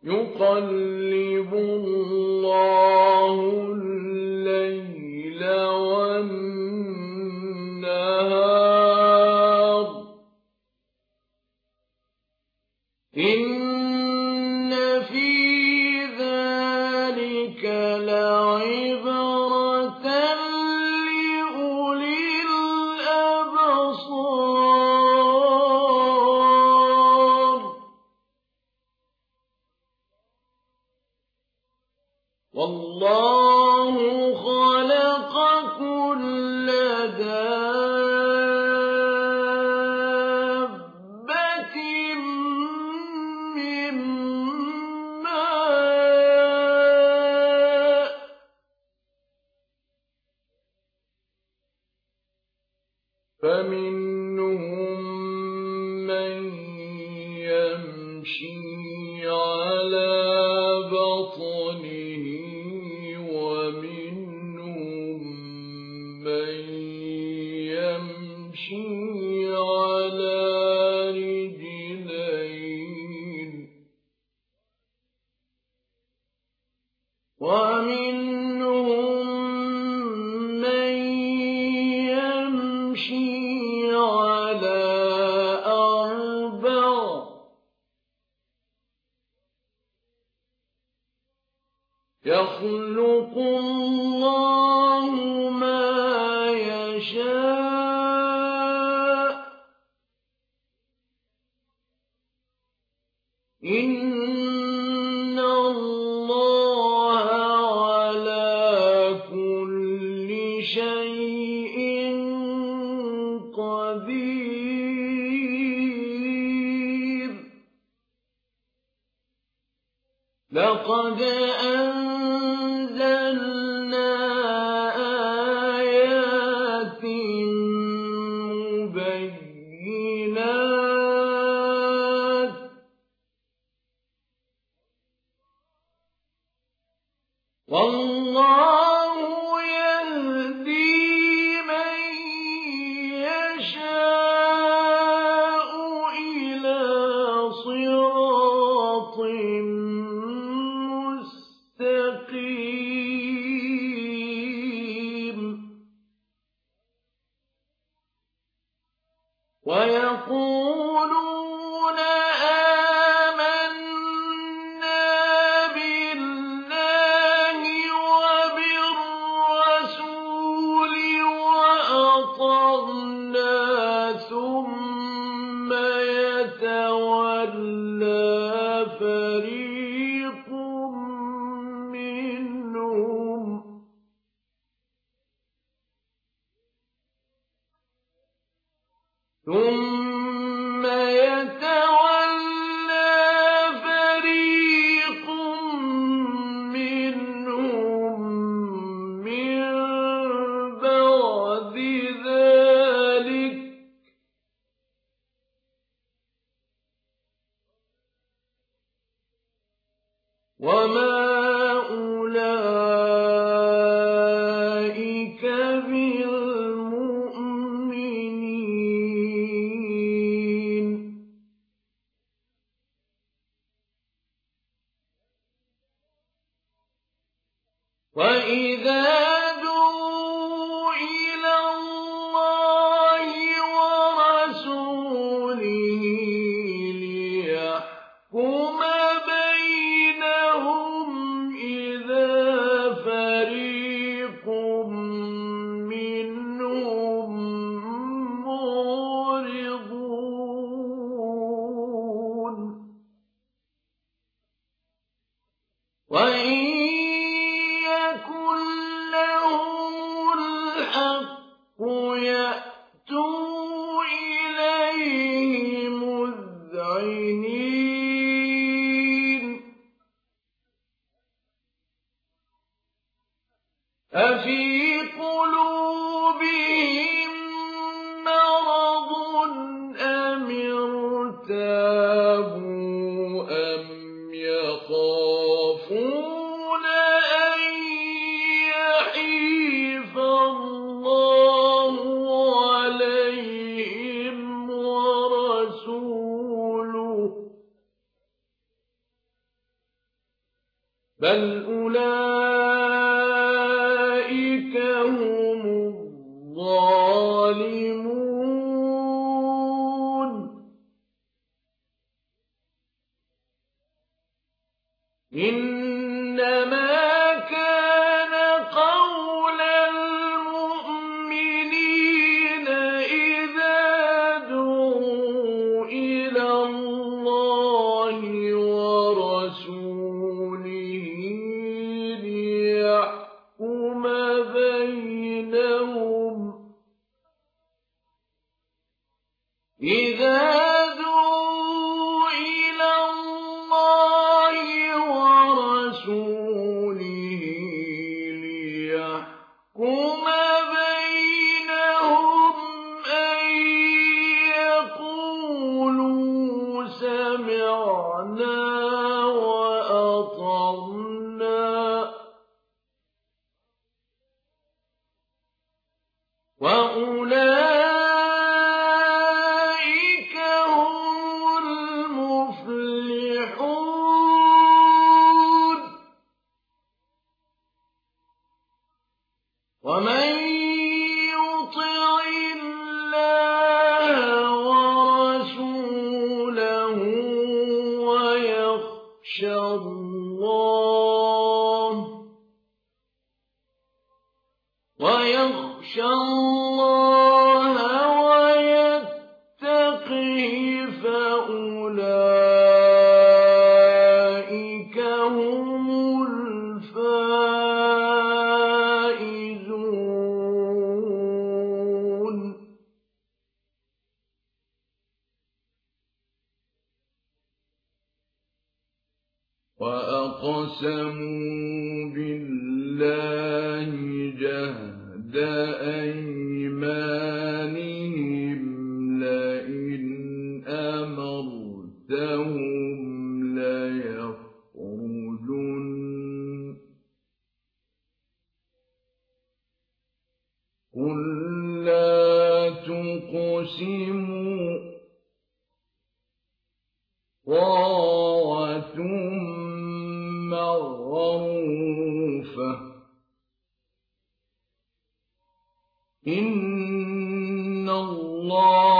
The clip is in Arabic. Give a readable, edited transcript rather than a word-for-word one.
يُقَلِّبُ اللَّهُ اللَّيْلَ وَالنَّهَارَ ۚ إِنَّ فِي ذَلِكَ لَعِبْرَةً لِّأُولِي الْأَبْصَارِ. وَاللَّهُ خَلَقَ كُلَّ دَابَّةٍ مِّن مَّاءٍ ۖ فَمِنْهُم مَّن يَمْشِي عَلَىٰ بَطْنِهِ وَمِنْهُم مَّن يَمْشِي عَلَىٰ رِجْلَيْنِ وَمِنْهُم مَّن يَمْشِي عَلَىٰ أَرْبَعٍ ۚ يَخْلُقُ اللَّهُ مَا يَشَاءُ ۚ إِنَّ اللَّهَ عَلَىٰ كُلِّ شَيْءٍ قَدِيرٌ. لَقَدْ أَنزَلْنَا آيَاتٍ مُبَيِّنَاتٍ ۚ وَاللَّهُ يَهْدِي مَن يَشَاءُ إِلَىٰ صِرَاطٍ مُّسْتَقِيمٍ. وَيَقُولُونَ آمَنَّا بِاللَّهِ وَبِالرَّسُولِ وَأَطَعْنَا، ثُمَّ يَتَوَلَّىٰ فَرِيقٌ مِّنْهُم مِّن بَعْدِ ذَٰلِكَ ۚ وَمَا أُولَٰئِكَ بِالْمُؤْمِنِينَ. وَإِذَا دُعُوا إِلَى اللَّهِ وَرَسُولِهِ لِيَحْكُمَ بَيْنَهُمْ إِذَا فَرِيقٌ مِّنْهُم مُّعْرِضُونَ. وَإِن يَكُن لَّهُمُ الْحَقُّ يَأْتُوا إِلَيْهِ مُذْعِنِينَ. أَفِي قُلُوبِهِم مَّرَضٌ أَمِ ارْتَابُوا أَمْ يَخَافُونَ أَن يَحِيفَ اللَّهُ عَلَيْهِمْ وَرَسُولُهُ ۚ بل أولئك هم الظالمون إنما كان قول المؤمنين إذا دعوا إلى الله ورسوله ليحكم بينهم أن يقولوا سمعنا وأطعنا وأولئك هم المفلحون ومن يطع الله ورسوله ويخشى الله ويتقه فأولئك هم الفائزون وأقسموا بالله جهد أيمانهم لئن أمرتهم ليخرجن قل لا تقسموا طاعة معروفة إن الله